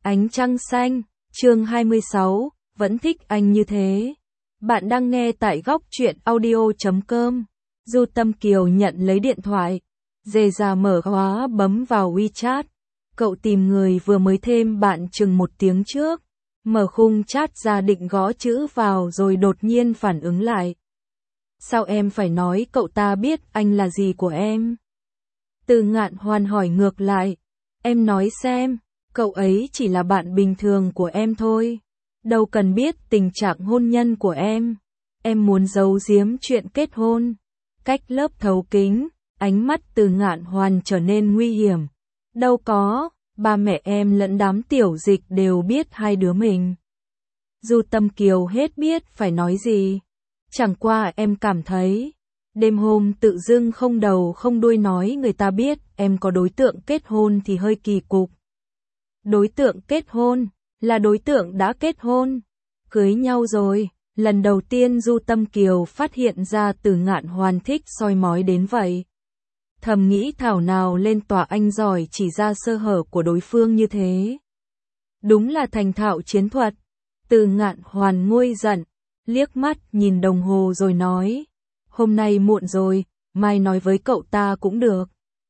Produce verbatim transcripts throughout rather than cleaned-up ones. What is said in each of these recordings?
Ánh trăng xanh, chương hai mươi sáu, vẫn thích anh như thế. Bạn đang nghe tại góc truyện audio chấm com. Du Tâm Kiều nhận lấy điện thoại, dề ra mở khóa bấm vào WeChat. Cậu tìm người vừa mới thêm bạn chừng một tiếng trước. Mở khung chat ra định gõ chữ vào rồi đột nhiên phản ứng lại. Sao em phải nói cậu ta biết anh là gì của em? Từ Ngạn Hoàn hỏi ngược lại. Em nói xem, cậu ấy chỉ là bạn bình thường của em thôi. Đâu cần biết tình trạng hôn nhân của em. Em muốn giấu giếm chuyện kết hôn. Cách lớp thấu kính, ánh mắt Từ Ngạn Hoàn trở nên nguy hiểm. Đâu có, ba mẹ em lẫn đám tiểu dịch đều biết hai đứa mình. Du Tâm Kiều hết biết phải nói gì. Chẳng qua em cảm thấy, đêm hôm tự dưng không đầu không đuôi nói người ta biết em có đối tượng kết hôn thì hơi kỳ cục. Đối tượng kết hôn, là đối tượng đã kết hôn, cưới nhau rồi. Lần đầu tiên Du Tâm Kiều phát hiện ra Từ Ngạn Hoàn thích soi mói đến vậy. Thầm nghĩ thảo nào lên tòa anh giỏi chỉ ra sơ hở của đối phương như thế. Đúng là thành thạo chiến thuật. Từ Ngạn Hoàn nguôi giận, liếc mắt nhìn đồng hồ rồi nói. Hôm nay muộn rồi, mai nói với cậu ta cũng được.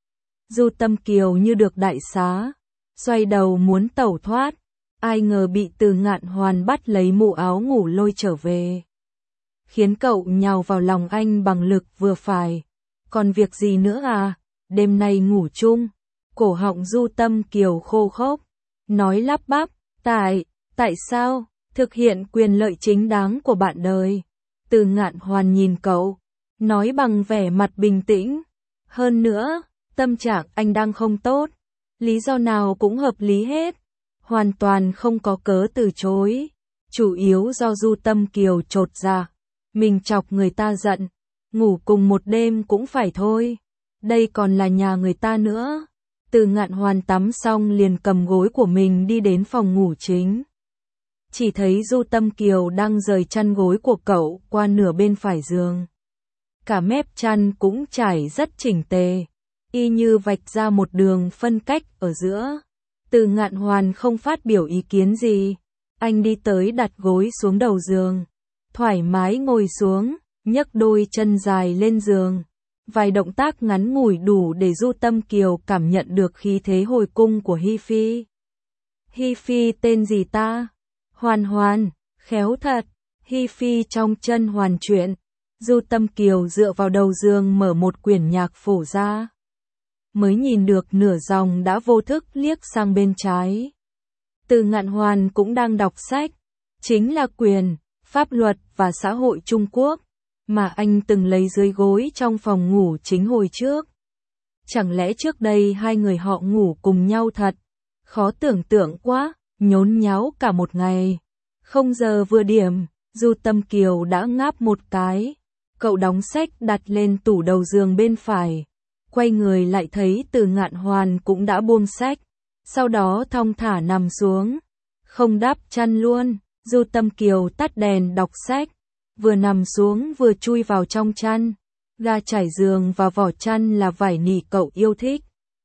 Du Tâm Kiều như được đại xá, xoay đầu muốn tẩu thoát. Ai ngờ bị Từ Ngạn Hoàn bắt lấy mũ áo ngủ lôi trở về. Khiến cậu nhào vào lòng anh bằng lực vừa phải. Còn việc gì nữa à, đêm nay ngủ chung. Cổ họng Du Tâm Kiều khô khốc, nói lắp bắp, tại, tại sao, thực hiện quyền lợi chính đáng của bạn đời. Từ Ngạn Hoàn nhìn cậu, nói bằng vẻ mặt bình tĩnh. Hơn nữa, tâm trạng anh đang không tốt. Lý do nào cũng hợp lý hết. Hoàn toàn không có cớ từ chối. Chủ yếu do Du Tâm Kiều chột dạ. Mình chọc người ta giận. Ngủ cùng một đêm cũng phải thôi. Đây còn là nhà người ta nữa. Từ Ngạn Hoàn tắm xong liền cầm gối của mình đi đến phòng ngủ chính. Chỉ thấy Du Tâm Kiều đang rời chăn gối của cậu qua nửa bên phải giường. Cả mép chăn cũng trải rất chỉnh tề. Y như vạch ra một đường phân cách ở giữa. Từ Ngạn Hoàn không phát biểu ý kiến gì. Anh đi tới đặt gối xuống đầu giường. Thoải mái ngồi xuống, nhấc đôi chân dài lên giường. Vài động tác ngắn ngủi đủ để Du Tâm Kiều cảm nhận được khí thế hồi cung của Hi Phi. Hi Phi tên gì ta? Hoàn Hoàn, khéo thật. Hi Phi trong chân hoàn chuyện. Du Tâm Kiều dựa vào đầu giường mở một quyển nhạc phổ ra. Mới nhìn được nửa dòng đã vô thức liếc sang bên trái. Từ Ngạn Hoàn cũng đang đọc sách. Chính là quyền, pháp luật và xã hội Trung Quốc. Mà anh từng lấy dưới gối trong phòng ngủ chính hồi trước. Chẳng lẽ trước đây hai người họ ngủ cùng nhau thật? Khó tưởng tượng quá, nhốn nháo cả một ngày. Không giờ vừa điểm, Du Tâm Kiều đã ngáp một cái. Cậu đóng sách đặt lên tủ đầu giường bên phải. Quay người lại thấy Từ Ngạn Hoàn cũng đã buông sách. Sau đó thong thả nằm xuống. Không đắp chăn luôn, Du Tâm Kiều tắt đèn đọc sách. Vừa nằm xuống vừa chui vào trong chăn. Ga trải giường và vỏ chăn là vải nỉ cậu yêu thích.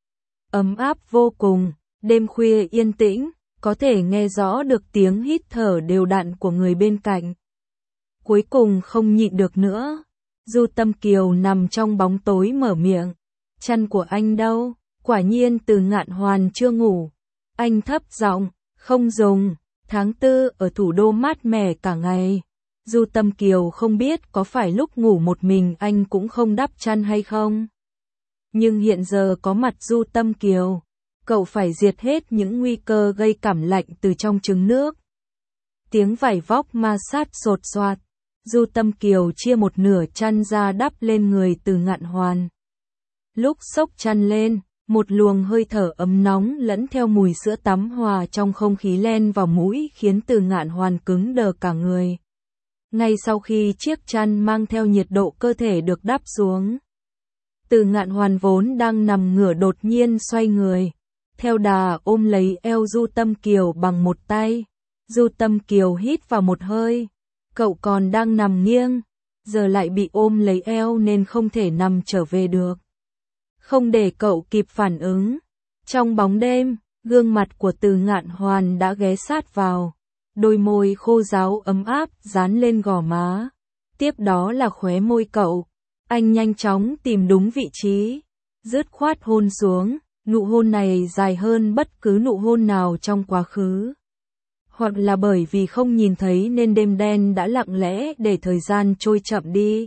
Ấm áp vô cùng, đêm khuya yên tĩnh, có thể nghe rõ được tiếng hít thở đều đặn của người bên cạnh. Cuối cùng không nhịn được nữa. Du Tâm Kiều nằm trong bóng tối mở miệng. Chăn của anh đâu? Quả nhiên Từ Ngạn Hoàn chưa ngủ. Anh thấp giọng, không dùng. Tháng tư ở thủ đô mát mẻ cả ngày. Du Tâm Kiều không biết có phải lúc ngủ một mình anh cũng không đắp chăn hay không. Nhưng hiện giờ có mặt Du Tâm Kiều, cậu phải diệt hết những nguy cơ gây cảm lạnh từ trong trứng nước. Tiếng vải vóc ma sát sột soạt. Du Tâm Kiều chia một nửa chăn ra đắp lên người Từ Ngạn Hoàn. Lúc xốc chăn lên, một luồng hơi thở ấm nóng lẫn theo mùi sữa tắm hòa trong không khí len vào mũi khiến Từ Ngạn Hoàn cứng đờ cả người. Ngay sau khi chiếc chăn mang theo nhiệt độ cơ thể được đắp xuống, Từ Ngạn Hoàn vốn đang nằm ngửa đột nhiên xoay người, theo đà ôm lấy eo Du Tâm Kiều bằng một tay. Du Tâm Kiều hít vào một hơi, cậu còn đang nằm nghiêng, giờ lại bị ôm lấy eo nên không thể nằm trở về được. Không để cậu kịp phản ứng, trong bóng đêm, Gương mặt của Từ Ngạn Hoàn đã ghé sát vào, đôi môi khô ráo ấm áp dán lên gò má. Tiếp đó là khóe môi cậu. Anh nhanh chóng tìm đúng vị trí, dứt khoát hôn xuống, nụ hôn này dài hơn bất cứ nụ hôn nào trong quá khứ. Hoặc là bởi vì không nhìn thấy nên đêm đen đã lặng lẽ để thời gian trôi chậm đi.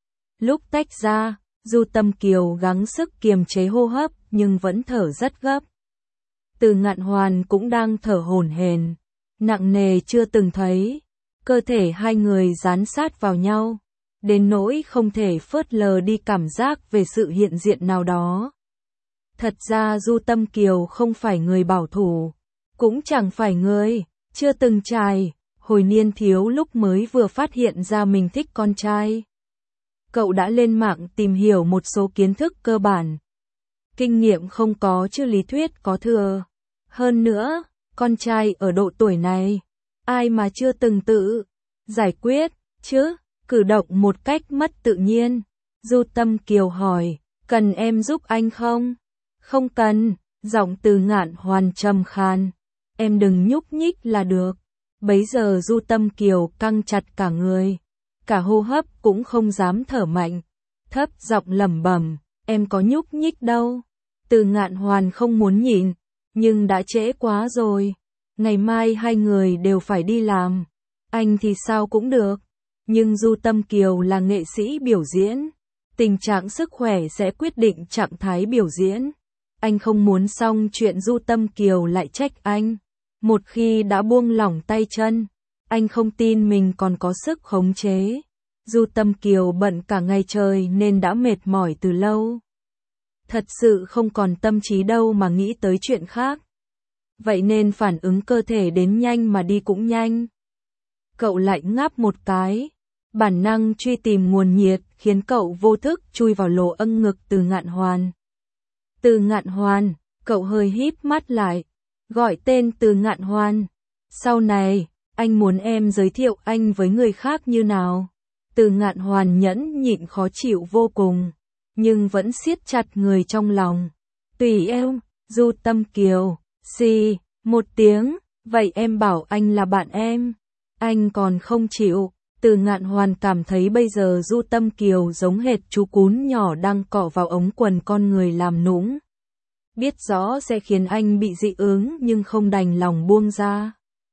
Lúc tách ra, Du Tâm Kiều gắng sức kiềm chế hô hấp nhưng vẫn thở rất gấp. Từ Ngạn Hoàn cũng đang thở hổn hển, nặng nề chưa từng thấy. Cơ thể hai người dán sát vào nhau, đến nỗi không thể phớt lờ đi cảm giác về sự hiện diện nào đó. Thật ra Du Tâm Kiều không phải người bảo thủ, cũng chẳng phải người chưa từng trải. Hồi niên thiếu lúc mới vừa phát hiện ra mình thích con trai, cậu đã lên mạng tìm hiểu một số kiến thức cơ bản. Kinh nghiệm không có chứ lý thuyết có thừa. Hơn nữa, con trai ở độ tuổi này, ai mà chưa từng tự giải quyết, chứ, cử động một cách mất tự nhiên. Du Tâm Kiều hỏi, cần em giúp anh không? Không cần, giọng Từ Ngạn Hoàn trầm khan. Em đừng nhúc nhích là được. Bấy giờ Du Tâm Kiều căng chặt cả người, cả hô hấp cũng không dám thở mạnh, thấp giọng lẩm bẩm, em có nhúc nhích đâu. Từ Ngạn Hoàn không muốn nhịn, nhưng đã trễ quá rồi. Ngày mai hai người đều phải đi làm. Anh thì sao cũng được, nhưng Du Tâm Kiều là nghệ sĩ biểu diễn, tình trạng sức khỏe sẽ quyết định trạng thái biểu diễn. Anh không muốn xong chuyện Du Tâm Kiều lại trách anh. Một khi đã buông lỏng tay chân, anh không tin mình còn có sức khống chế. Du Tâm Kiều bận cả ngày trời nên đã mệt mỏi từ lâu. Thật sự không còn tâm trí đâu mà nghĩ tới chuyện khác. Vậy nên phản ứng cơ thể đến nhanh mà đi cũng nhanh. Cậu lại ngáp một cái. Bản năng truy tìm nguồn nhiệt khiến cậu vô thức chui vào lỗ âng ngực Từ Ngạn Hoàn. Từ Ngạn Hoàn, cậu hơi híp mắt lại, gọi tên Từ Ngạn Hoàn. Sau này, anh muốn em giới thiệu anh với người khác như nào? Từ Ngạn Hoàn nhẫn nhịn khó chịu vô cùng, nhưng vẫn siết chặt người trong lòng. Tùy em. Du Tâm Kiều, xì, một tiếng, vậy em bảo anh là bạn em. Anh còn không chịu. Từ Ngạn Hoàn cảm thấy bây giờ Du Tâm Kiều giống hệt chú cún nhỏ đang cọ vào ống quần con người làm nũng. Biết rõ sẽ khiến anh bị dị ứng nhưng không đành lòng buông ra.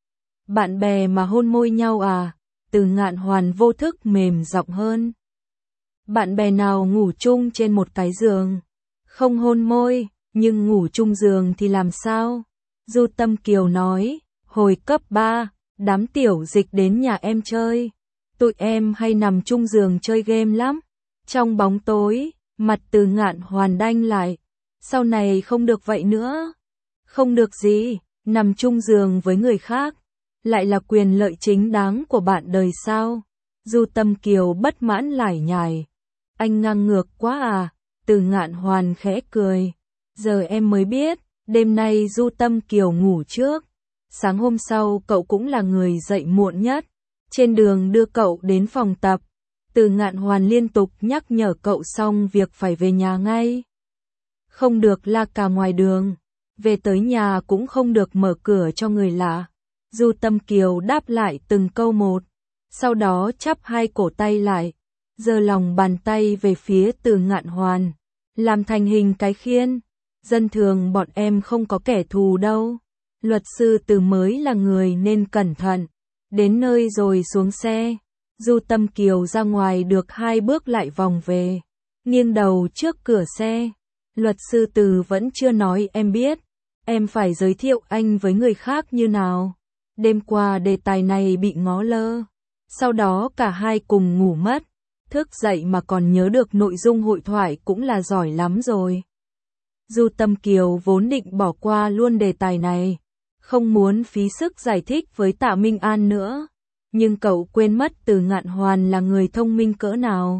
Bạn bè mà hôn môi nhau à? Từ Ngạn Hoàn vô thức mềm giọng hơn. Bạn bè nào ngủ chung trên một cái giường? Không hôn môi, nhưng ngủ chung giường thì làm sao? Du Tâm Kiều nói, hồi cấp ba, đám tiểu dịch đến nhà em chơi. Tụi em hay nằm chung giường chơi game lắm. Trong bóng tối, mặt Từ Ngạn Hoàn đanh lại. Sau này không được vậy nữa. Không được gì, nằm chung giường với người khác lại là quyền lợi chính đáng của bạn đời sao? Du Tâm Kiều bất mãn lải nhải. Anh ngang ngược quá à? Từ Ngạn Hoàn khẽ cười. Giờ em mới biết, đêm nay Du Tâm Kiều ngủ trước. Sáng hôm sau cậu cũng là người dậy muộn nhất. Trên đường đưa cậu đến phòng tập, Từ Ngạn Hoàn liên tục nhắc nhở cậu xong việc phải về nhà ngay. Không được la cà ngoài đường, về tới nhà cũng không được mở cửa cho người lạ. Du Tâm Kiều đáp lại từng câu một, sau đó chắp hai cổ tay lại, giơ lòng bàn tay về phía Từ Ngạn Hoàn, làm thành hình cái khiên. Dân thường bọn em không có kẻ thù đâu. Luật sư Từ mới là người nên cẩn thận. Đến nơi rồi xuống xe. Du Tâm Kiều ra ngoài được hai bước lại vòng về, nghiêng đầu trước cửa xe. Luật sư Từ vẫn chưa nói em biết, em phải giới thiệu anh với người khác như nào. Đêm qua đề tài này bị ngó lơ, sau đó cả hai cùng ngủ mất. Thức dậy mà còn nhớ được nội dung hội thoại cũng là giỏi lắm rồi. Du Tâm Kiều vốn định bỏ qua luôn đề tài này, không muốn phí sức giải thích với Tạ Minh An nữa, nhưng cậu quên mất Từ Ngạn Hoàn là người thông minh cỡ nào.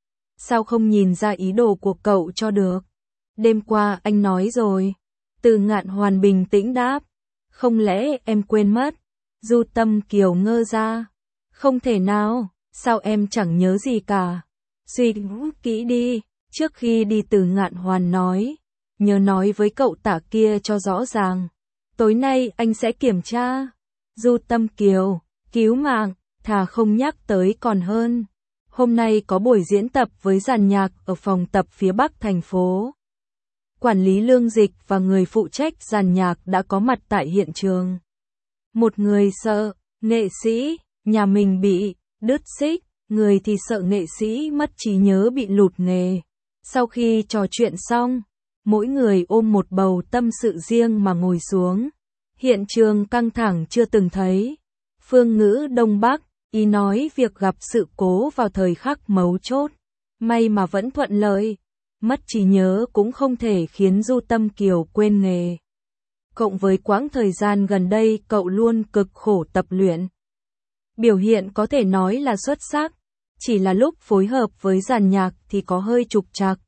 Sao không nhìn ra ý đồ của cậu cho được? Đêm qua anh nói rồi. Từ Ngạn Hoàn bình tĩnh đáp. Không lẽ em quên mất? Du Tâm Kiều ngơ ra. Không thể nào, sao em chẳng nhớ gì cả? Suy nghĩ kỹ đi. Trước khi đi Từ Ngạn Hoàn nói, nhớ nói với cậu Tạ kia cho rõ ràng. Tối nay anh sẽ kiểm tra. Du Tâm Kiều, cứu mạng, thà không nhắc tới còn hơn. Hôm nay có buổi diễn tập với dàn nhạc ở phòng tập phía bắc thành phố. Quản lý Lương Dịch và người phụ trách dàn nhạc đã có mặt tại hiện trường. Một người sợ, nghệ sĩ, nhà mình bị đứt xích, người thì sợ nghệ sĩ mất trí nhớ bị lụt nghề. Sau khi trò chuyện xong, mỗi người ôm một bầu tâm sự riêng mà ngồi xuống. Hiện trường căng thẳng chưa từng thấy. Phương ngữ Đông Bắc, ý nói việc gặp sự cố vào thời khắc mấu chốt. May mà vẫn thuận lợi. Mất trí nhớ cũng không thể khiến Du Tâm Kiều quên nghề. Cộng với quãng thời gian gần đây cậu luôn cực khổ tập luyện. Biểu hiện có thể nói là xuất sắc, chỉ là lúc phối hợp với dàn nhạc thì có hơi trục trặc.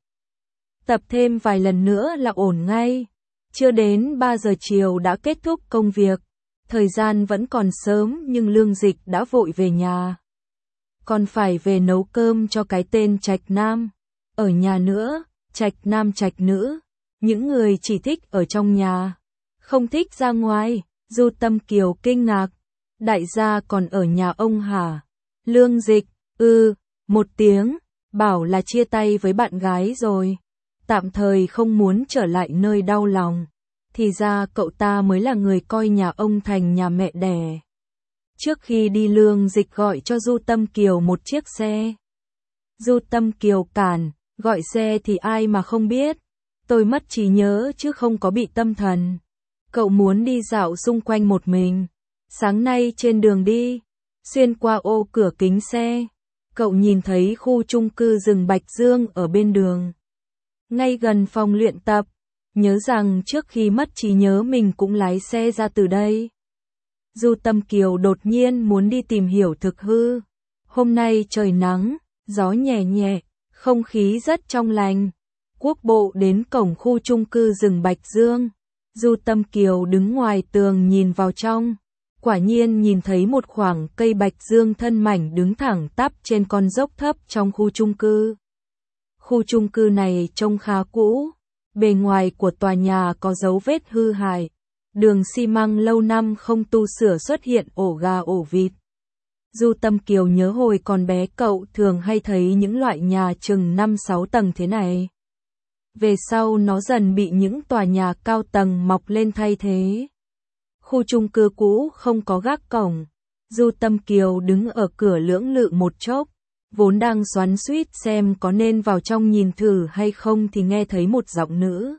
Tập thêm vài lần nữa là ổn ngay. Chưa đến ba giờ chiều đã kết thúc công việc. Thời gian vẫn còn sớm nhưng Lương Dịch đã vội về nhà. Còn phải về nấu cơm cho cái tên Trạch Nam. Ở nhà nữa, Trạch Nam Trạch Nữ. Những người chỉ thích ở trong nhà, không thích ra ngoài. Du Tâm Kiều kinh ngạc. Đại gia còn ở nhà ông hả? Lương Dịch, ư, ừ, một tiếng, bảo là chia tay với bạn gái rồi. Tạm thời không muốn trở lại nơi đau lòng. Thì ra cậu ta mới là người coi nhà ông thành nhà mẹ đẻ. Trước khi đi Lương Dịch gọi cho Du Tâm Kiều một chiếc xe. Du Tâm Kiều cản, gọi xe thì ai mà không biết. Tôi mất trí nhớ chứ không có bị tâm thần. Cậu muốn đi dạo xung quanh một mình. Sáng nay trên đường đi, xuyên qua ô cửa kính xe, cậu nhìn thấy khu chung cư rừng Bạch Dương ở bên đường. Ngay gần phòng luyện tập, nhớ rằng trước khi mất trí nhớ mình cũng lái xe ra từ đây. Du Tâm Kiều đột nhiên muốn đi tìm hiểu thực hư. Hôm nay trời nắng, gió nhẹ nhẹ, không khí rất trong lành. Quốc bộ đến cổng khu chung cư rừng Bạch Dương. Du Tâm Kiều đứng ngoài tường nhìn vào trong. Quả nhiên nhìn thấy một khoảng cây bạch dương thân mảnh đứng thẳng tắp trên con dốc thấp trong khu chung cư. Khu chung cư này trông khá cũ, bề ngoài của tòa nhà có dấu vết hư hại, đường xi măng lâu năm không tu sửa xuất hiện ổ gà ổ vịt. Du Tâm Kiều nhớ hồi còn bé cậu thường hay thấy những loại nhà chừng năm sáu tầng thế này. Về sau nó dần bị những tòa nhà cao tầng mọc lên thay thế. Khu chung cư cũ không có gác cổng. Du Tâm Kiều đứng ở cửa lưỡng lự một chốc, vốn đang xoắn xuýt xem có nên vào trong nhìn thử hay không thì nghe thấy một giọng nữ.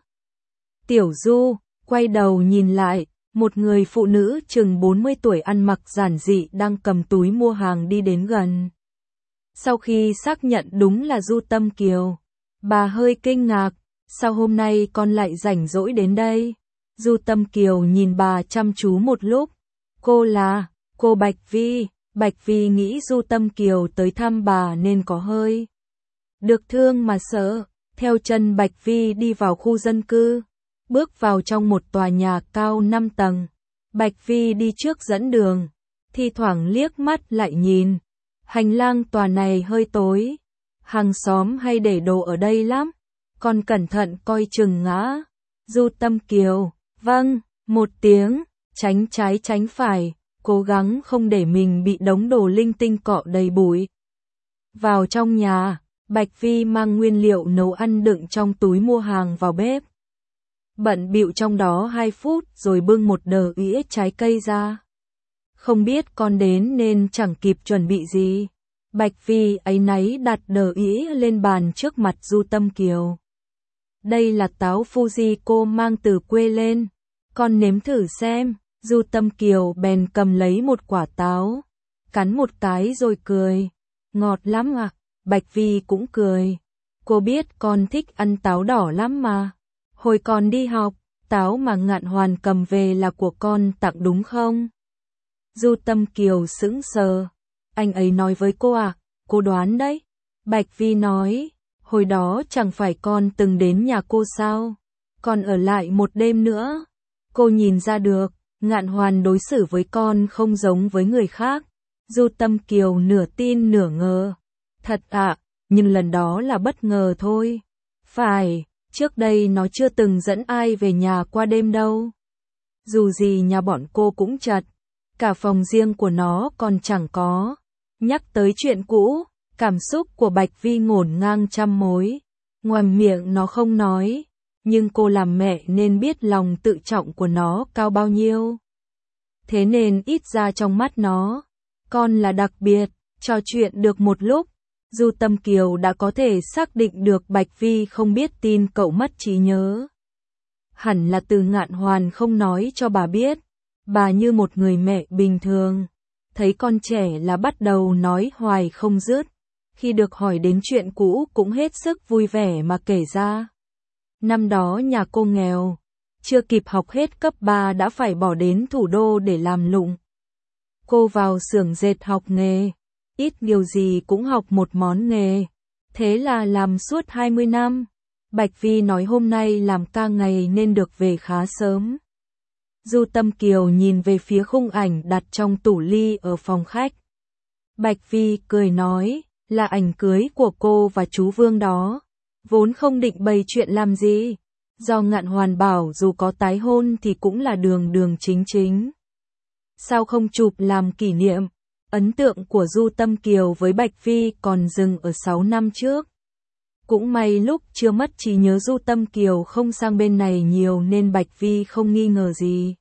Tiểu Du, quay đầu nhìn lại, một người phụ nữ chừng bốn mươi tuổi ăn mặc giản dị đang cầm túi mua hàng đi đến gần. Sau khi xác nhận đúng là Du Tâm Kiều, bà hơi kinh ngạc, sao hôm nay con lại rảnh rỗi đến đây? Du Tâm Kiều nhìn bà chăm chú một lúc. Cô là, cô Bạch Vi. Bạch Vi nghĩ Du Tâm Kiều tới thăm bà nên có hơi được thương mà sợ. Theo chân Bạch Vi đi vào khu dân cư, bước vào trong một tòa nhà cao năm tầng. Bạch Vi đi trước dẫn đường, thi thoảng liếc mắt lại nhìn. Hành lang tòa này hơi tối, hàng xóm hay để đồ ở đây lắm, con cẩn thận coi chừng ngã. Du Tâm Kiều, vâng, một tiếng, tránh trái tránh phải, cố gắng không để mình bị đống đồ linh tinh cọ đầy bụi. Vào trong nhà, Bạch Vi mang nguyên liệu nấu ăn đựng trong túi mua hàng vào bếp. Bận bịu trong đó hai phút rồi bưng một đờ ĩa trái cây ra. Không biết con đến nên chẳng kịp chuẩn bị gì. Bạch Vi áy náy đặt đờ ĩa lên bàn trước mặt Du Tâm Kiều. Đây là táo Fuji cô mang từ quê lên, con nếm thử xem. Du Tâm Kiều bèn cầm lấy một quả táo, cắn một cái rồi cười. Ngọt lắm à? Bạch Vi cũng cười. Cô biết con thích ăn táo đỏ lắm mà. Hồi còn đi học, táo mà Ngạn Hoàn cầm về là của con tặng đúng không? Du Tâm Kiều sững sờ. Anh ấy nói với cô à? Cô đoán đấy. Bạch Vi nói. Hồi đó chẳng phải con từng đến nhà cô sao? Con ở lại một đêm nữa. Cô nhìn ra được, Ngạn Hoàn đối xử với con không giống với người khác. Du Tâm Kiều nửa tin nửa ngờ. Thật ạ, à, nhưng lần đó là bất ngờ thôi. Phải, trước đây nó chưa từng dẫn ai về nhà qua đêm đâu. Dù gì nhà bọn cô cũng chật, cả phòng riêng của nó còn chẳng có. Nhắc tới chuyện cũ, cảm xúc của Bạch Vi ngổn ngang trăm mối. Ngoằm miệng nó không nói, nhưng cô làm mẹ nên biết lòng tự trọng của nó cao bao nhiêu. Thế nên ít ra trong mắt nó, con là đặc biệt. Trò chuyện được một lúc, Du Tâm Kiều đã có thể xác định được Bạch Vi không biết tin cậu mất trí nhớ. Hẳn là Từ Ngạn Hoàn không nói cho bà biết. Bà như một người mẹ bình thường, thấy con trẻ là bắt đầu nói hoài không dứt. Khi được hỏi đến chuyện cũ cũng hết sức vui vẻ mà kể ra. Năm đó nhà cô nghèo, chưa kịp học hết cấp ba đã phải bỏ đến thủ đô để làm lụng. Cô vào xưởng dệt học nghề, ít điều gì cũng học một món nghề. Thế là làm suốt hai mươi năm. Bạch Vi nói hôm nay làm ca ngày nên được về khá sớm. Du Tâm Kiều nhìn về phía khung ảnh đặt trong tủ ly ở phòng khách. Bạch Vi cười nói, là ảnh cưới của cô và chú Vương đó. Vốn không định bày chuyện làm gì. Do Ngạn Hoàn bảo dù có tái hôn thì cũng là đường đường chính chính. Sao không chụp làm kỷ niệm? Ấn tượng của Du Tâm Kiều với Bạch Vi còn dừng ở sáu năm trước. Cũng may lúc chưa mất trí nhớ Du Tâm Kiều không sang bên này nhiều nên Bạch Vi không nghi ngờ gì.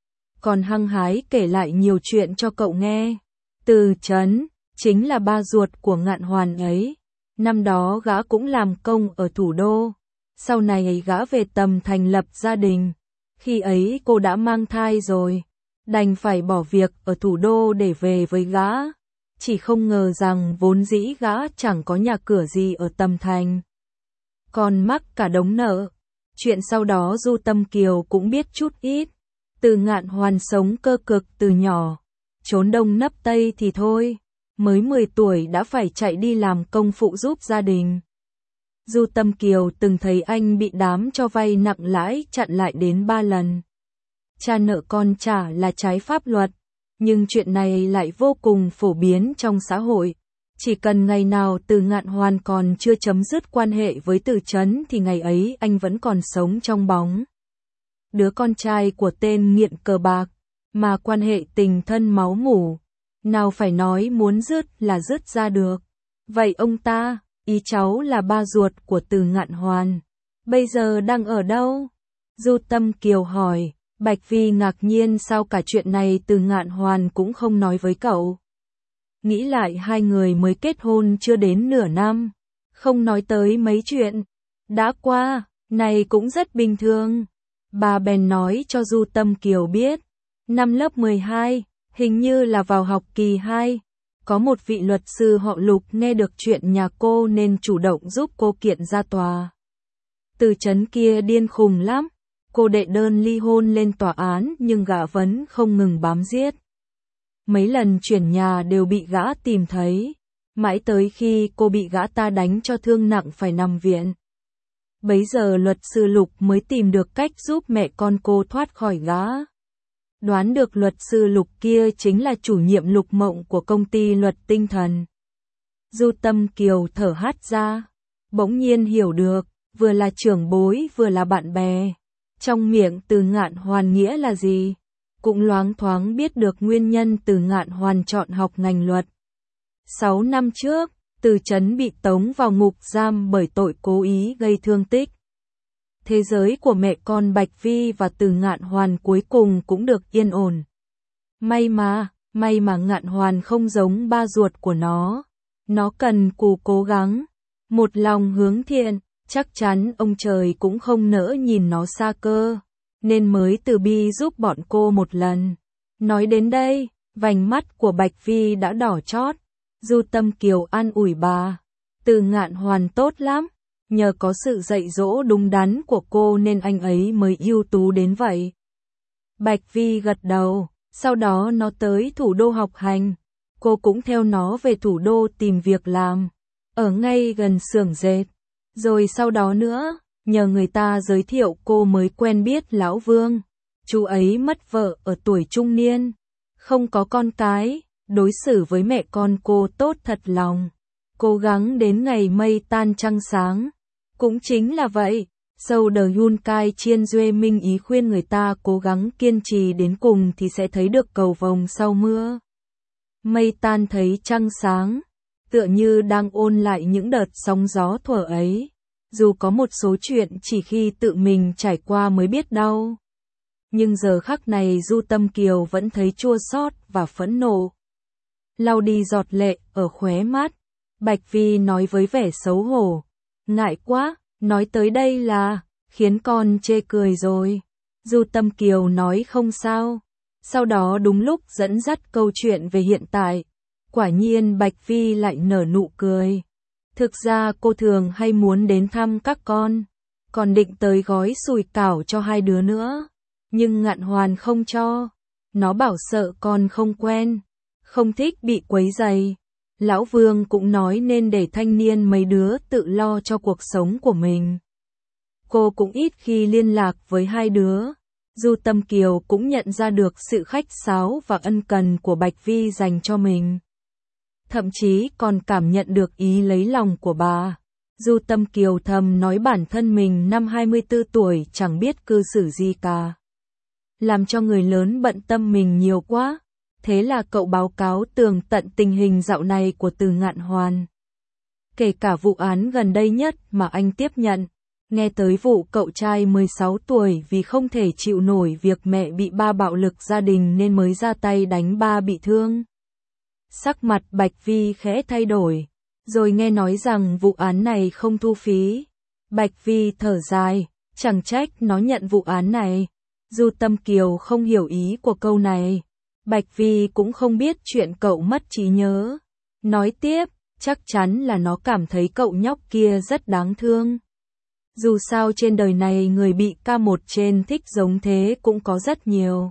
Còn hăng hái kể lại nhiều chuyện cho cậu nghe. Từ Trấn, chính là ba ruột của Ngạn Hoàn ấy. Năm đó gã cũng làm công ở thủ đô. Sau này gã về Tầm thành lập gia đình. Khi ấy cô đã mang thai rồi. Đành phải bỏ việc ở thủ đô để về với gã. Chỉ không ngờ rằng vốn dĩ gã chẳng có nhà cửa gì ở Tầm thành. Còn mắc cả đống nợ. Chuyện sau đó Du Tâm Kiều cũng biết chút ít. Từ Ngạn Hoàn sống cơ cực từ nhỏ. Trốn đông nấp tây thì thôi. Mới mười tuổi đã phải chạy đi làm công phụ giúp gia đình. Du Tâm Kiều từng thấy anh bị đám cho vay nặng lãi chặn lại đến ba lần. Cha nợ con trả là trái pháp luật, nhưng chuyện này lại vô cùng phổ biến trong xã hội. Chỉ cần ngày nào Từ Ngạn Hoàn còn chưa chấm dứt quan hệ với Từ Trấn thì ngày ấy anh vẫn còn sống trong bóng. Đứa con trai của tên nghiện cờ bạc, mà quan hệ tình thân máu mủ, nào phải nói muốn dứt là dứt ra được. Vậy ông ta, ý cháu là ba ruột của Từ Ngạn Hoàn, bây giờ đang ở đâu? Du Tâm Kiều hỏi. Bạch Vi ngạc nhiên sao cả chuyện này Từ Ngạn Hoàn cũng không nói với cậu. Nghĩ lại hai người mới kết hôn chưa đến nửa năm, không nói tới mấy chuyện đã qua, này cũng rất bình thường. Bà bèn nói cho Du Tâm Kiều biết, năm lớp mười hai, hình như là vào học kỳ hai, có một vị luật sư họ Lục nghe được chuyện nhà cô nên chủ động giúp cô kiện ra tòa. Từ Trấn kia điên khùng lắm. Cô đệ đơn ly hôn lên tòa án nhưng gã vẫn không ngừng bám giết. Mấy lần chuyển nhà đều bị gã tìm thấy. Mãi tới khi cô bị gã ta đánh cho thương nặng phải nằm viện. Bấy giờ luật sư Lục mới tìm được cách giúp mẹ con cô thoát khỏi gã. Đoán được luật sư Lục kia chính là chủ nhiệm Lục Mộng của công ty luật tinh thần. Du Tâm Kiều thở hắt ra. Bỗng nhiên hiểu được, vừa là trưởng bối vừa là bạn bè. Trong miệng Từ Ngạn Hoàn nghĩa là gì? Cũng loáng thoáng biết được nguyên nhân Từ Ngạn Hoàn chọn học ngành luật. Sáu năm trước, Từ Trấn bị tống vào ngục giam bởi tội cố ý gây thương tích. Thế giới của mẹ con Bạch Vi và Từ Ngạn Hoàn cuối cùng cũng được yên ổn. May mà, may mà Ngạn Hoàn không giống ba ruột của nó. Nó cần cù cố gắng, một lòng hướng thiện. Chắc chắn ông trời cũng không nỡ nhìn nó xa cơ, nên mới từ bi giúp bọn cô một lần. Nói đến đây, vành mắt của Bạch Vi đã đỏ chót. Du Tâm Kiều an ủi bà, Từ Ngạn Hoàn tốt lắm, nhờ có sự dạy dỗ đúng đắn của cô nên anh ấy mới ưu tú đến vậy. Bạch Vi gật đầu, sau đó nó tới thủ đô học hành, cô cũng theo nó về thủ đô tìm việc làm, ở ngay gần xưởng dệt. Rồi sau đó nữa, nhờ người ta giới thiệu cô mới quen biết Lão Vương. Chú ấy mất vợ ở tuổi trung niên, không có con cái, đối xử với mẹ con cô tốt thật lòng. Cố gắng đến ngày mây tan trăng sáng. Cũng chính là vậy, Sâu đờ Yun Cai Chiên Duê Minh ý khuyên người ta cố gắng kiên trì đến cùng thì sẽ thấy được cầu vồng sau mưa. Mây tan thấy trăng sáng, tựa như đang ôn lại những đợt sóng gió thuở ấy. Dù có một số chuyện chỉ khi tự mình trải qua mới biết đau. Nhưng giờ khắc này Du Tâm Kiều vẫn thấy chua xót và phẫn nộ. Lau đi giọt lệ ở khóe mắt, Bạch Vi nói với vẻ xấu hổ. Ngại quá, nói tới đây là, khiến con chê cười rồi. Du Tâm Kiều nói không sao. Sau đó đúng lúc dẫn dắt câu chuyện về hiện tại. Quả nhiên Bạch Vi lại nở nụ cười. Thực ra cô thường hay muốn đến thăm các con. Còn định tới gói sủi cảo cho hai đứa nữa. Nhưng Ngạn Hoàn không cho. Nó bảo sợ con không quen. Không thích bị quấy rầy. Lão Vương cũng nói nên để thanh niên mấy đứa tự lo cho cuộc sống của mình. Cô cũng ít khi liên lạc với hai đứa. Du Tâm Kiều cũng nhận ra được sự khách sáo và ân cần của Bạch Vi dành cho mình. Thậm chí còn cảm nhận được ý lấy lòng của bà. Du Tâm Kiều thầm nói bản thân mình năm hai mươi tư tuổi chẳng biết cư xử gì cả. Làm cho người lớn bận tâm mình nhiều quá. Thế là cậu báo cáo tường tận tình hình dạo này của Từ Ngạn Hoàn. Kể cả vụ án gần đây nhất mà anh tiếp nhận. Nghe tới vụ cậu trai mười sáu tuổi vì không thể chịu nổi việc mẹ bị ba bạo lực gia đình nên mới ra tay đánh ba bị thương. Sắc mặt Bạch Vi khẽ thay đổi. Rồi nghe nói rằng vụ án này không thu phí. Bạch Vi thở dài, chẳng trách nó nhận vụ án này. Du Tâm Kiều không hiểu ý của câu này. Bạch Vi cũng không biết chuyện cậu mất trí nhớ. Nói tiếp, chắc chắn là nó cảm thấy cậu nhóc kia rất đáng thương. Dù sao trên đời này người bị ca một trên thích giống thế cũng có rất nhiều.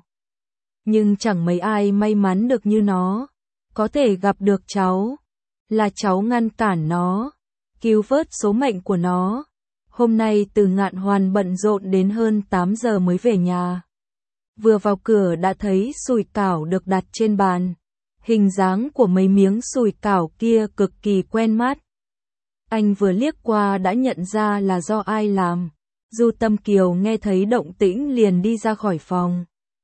Nhưng chẳng mấy ai may mắn được như nó. Có thể gặp được cháu. Là cháu ngăn cản nó. Cứu vớt số mệnh của nó. Hôm nay Từ Ngạn Hoàn bận rộn đến hơn tám giờ mới về nhà. Vừa vào cửa đã thấy sủi cảo được đặt trên bàn. Hình dáng của mấy miếng sủi cảo kia cực kỳ quen mắt. Anh vừa liếc qua đã nhận ra là do ai làm. Du Tâm Kiều nghe thấy động tĩnh liền đi ra khỏi phòng.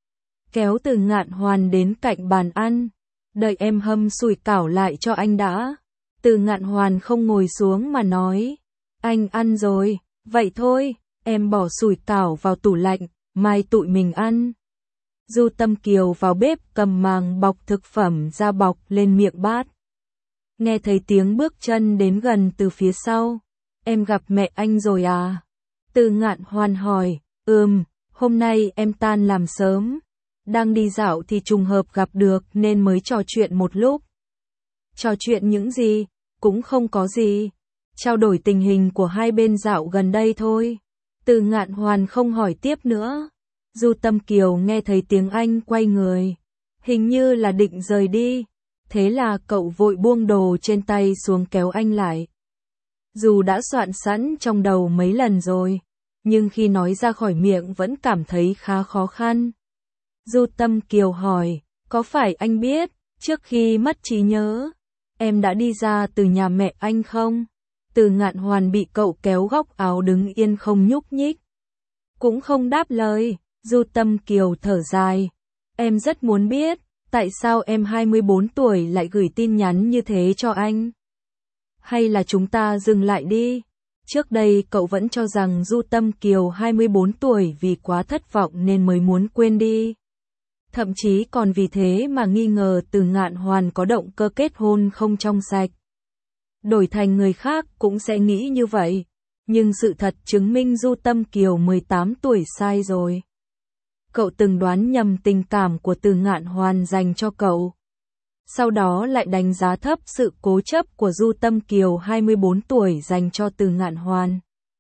Kéo Từ Ngạn Hoàn đến cạnh bàn ăn. Đợi em hâm sủi cảo lại cho anh đã. Từ Ngạn Hoàn không ngồi xuống mà nói. Anh ăn rồi, vậy thôi, em bỏ sủi cảo vào tủ lạnh, mai tụi mình ăn. Du Tâm Kiều vào bếp cầm màng bọc thực phẩm ra bọc lên miệng bát. Nghe thấy tiếng bước chân đến gần từ phía sau. Em gặp mẹ anh rồi à? Từ Ngạn Hoàn hỏi. Ừm, hôm nay em tan làm sớm. Đang đi dạo thì trùng hợp gặp được nên mới trò chuyện một lúc. Trò chuyện những gì? Cũng không có gì. Trao đổi tình hình của hai bên dạo gần đây thôi. Từ Ngạn Hoàn không hỏi tiếp nữa. Du Tâm Kiều nghe thấy tiếng anh quay người. Hình như là định rời đi. Thế là cậu vội buông đồ trên tay xuống kéo anh lại. Dù đã soạn sẵn trong đầu mấy lần rồi, nhưng khi nói ra khỏi miệng vẫn cảm thấy khá khó khăn. Du Tâm Kiều hỏi, có phải anh biết, trước khi mất trí nhớ, em đã đi ra từ nhà mẹ anh không? Từ Ngạn Hoàn bị cậu kéo góc áo đứng yên không nhúc nhích. Cũng không đáp lời, Du Tâm Kiều thở dài. Em rất muốn biết, tại sao em hai mươi bốn tuổi lại gửi tin nhắn như thế cho anh? Hay là chúng ta dừng lại đi? Trước đây cậu vẫn cho rằng Du Tâm Kiều hai mươi bốn tuổi vì quá thất vọng nên mới muốn quên đi. Thậm chí còn vì thế mà nghi ngờ Từ Ngạn Hoàn có động cơ kết hôn không trong sạch. Đổi thành người khác cũng sẽ nghĩ như vậy. Nhưng sự thật chứng minh Du Tâm Kiều mười tám tuổi sai rồi. Cậu từng đoán nhầm tình cảm của Từ Ngạn Hoàn dành cho cậu. Sau đó lại đánh giá thấp sự cố chấp của Du Tâm Kiều hai mươi bốn tuổi dành cho Từ Ngạn Hoàn.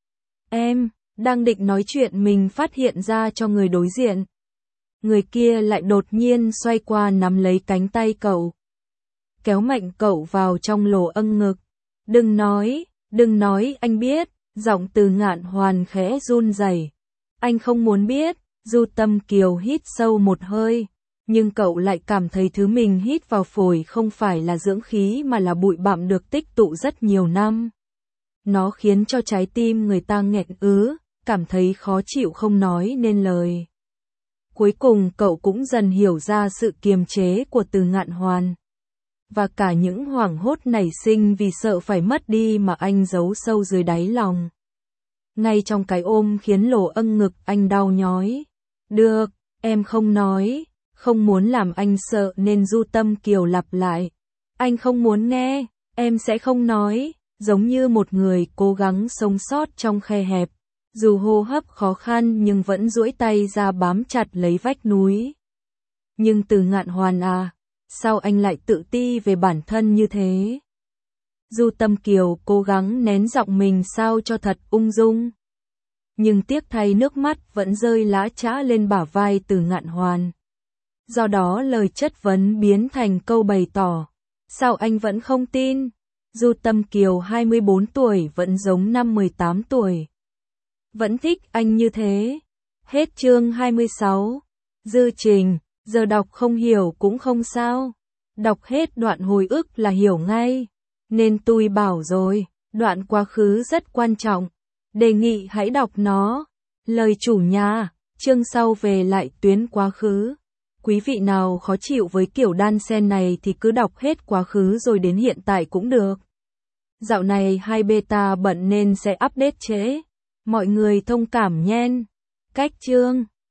Em, đang định nói chuyện mình phát hiện ra cho người đối diện. Người kia lại đột nhiên xoay qua nắm lấy cánh tay cậu. Kéo mạnh cậu vào trong lỗ âng ngực. Đừng nói, đừng nói anh biết, giọng Từ Ngạn Hoàn khẽ run rẩy. Anh không muốn biết. Du Tâm Kiều hít sâu một hơi, nhưng cậu lại cảm thấy thứ mình hít vào phổi không phải là dưỡng khí mà là bụi bặm được tích tụ rất nhiều năm. Nó khiến cho trái tim người ta nghẹn ứ, cảm thấy khó chịu không nói nên lời. Cuối cùng cậu cũng dần hiểu ra sự kiềm chế của Từ Ngạn Hoàn. Và cả những hoảng hốt nảy sinh vì sợ phải mất đi mà anh giấu sâu dưới đáy lòng. Ngay trong cái ôm khiến lồ âng ngực anh đau nhói. Được, em không nói, không muốn làm anh sợ nên Du Tâm Kiều lặp lại. Anh không muốn nghe, em sẽ không nói, giống như một người cố gắng sống sót trong khe hẹp. Dù hô hấp khó khăn nhưng vẫn duỗi tay ra bám chặt lấy vách núi. Nhưng Từ Ngạn Hoàn à, sao anh lại tự ti về bản thân như thế? Du Tâm Kiều cố gắng nén giọng mình sao cho thật ung dung. Nhưng tiếc thay nước mắt vẫn rơi lã chã lên bả vai Từ Ngạn Hoàn. Do đó lời chất vấn biến thành câu bày tỏ. Sao anh vẫn không tin? Du Tâm Kiều hai mươi bốn tuổi vẫn giống năm mười tám tuổi. Vẫn thích anh như thế. Hết chương hai mươi sáu. Dư trình, giờ đọc không hiểu cũng không sao. Đọc hết đoạn hồi ức là hiểu ngay. Nên tôi bảo rồi, đoạn quá khứ rất quan trọng. Đề nghị hãy đọc nó. Lời chủ nhà, chương sau về lại tuyến quá khứ. Quý vị nào khó chịu với kiểu đan xen này thì cứ đọc hết quá khứ rồi đến hiện tại cũng được. Dạo này hai beta bận nên sẽ update trễ. Mọi người thông cảm nhen. Cách chương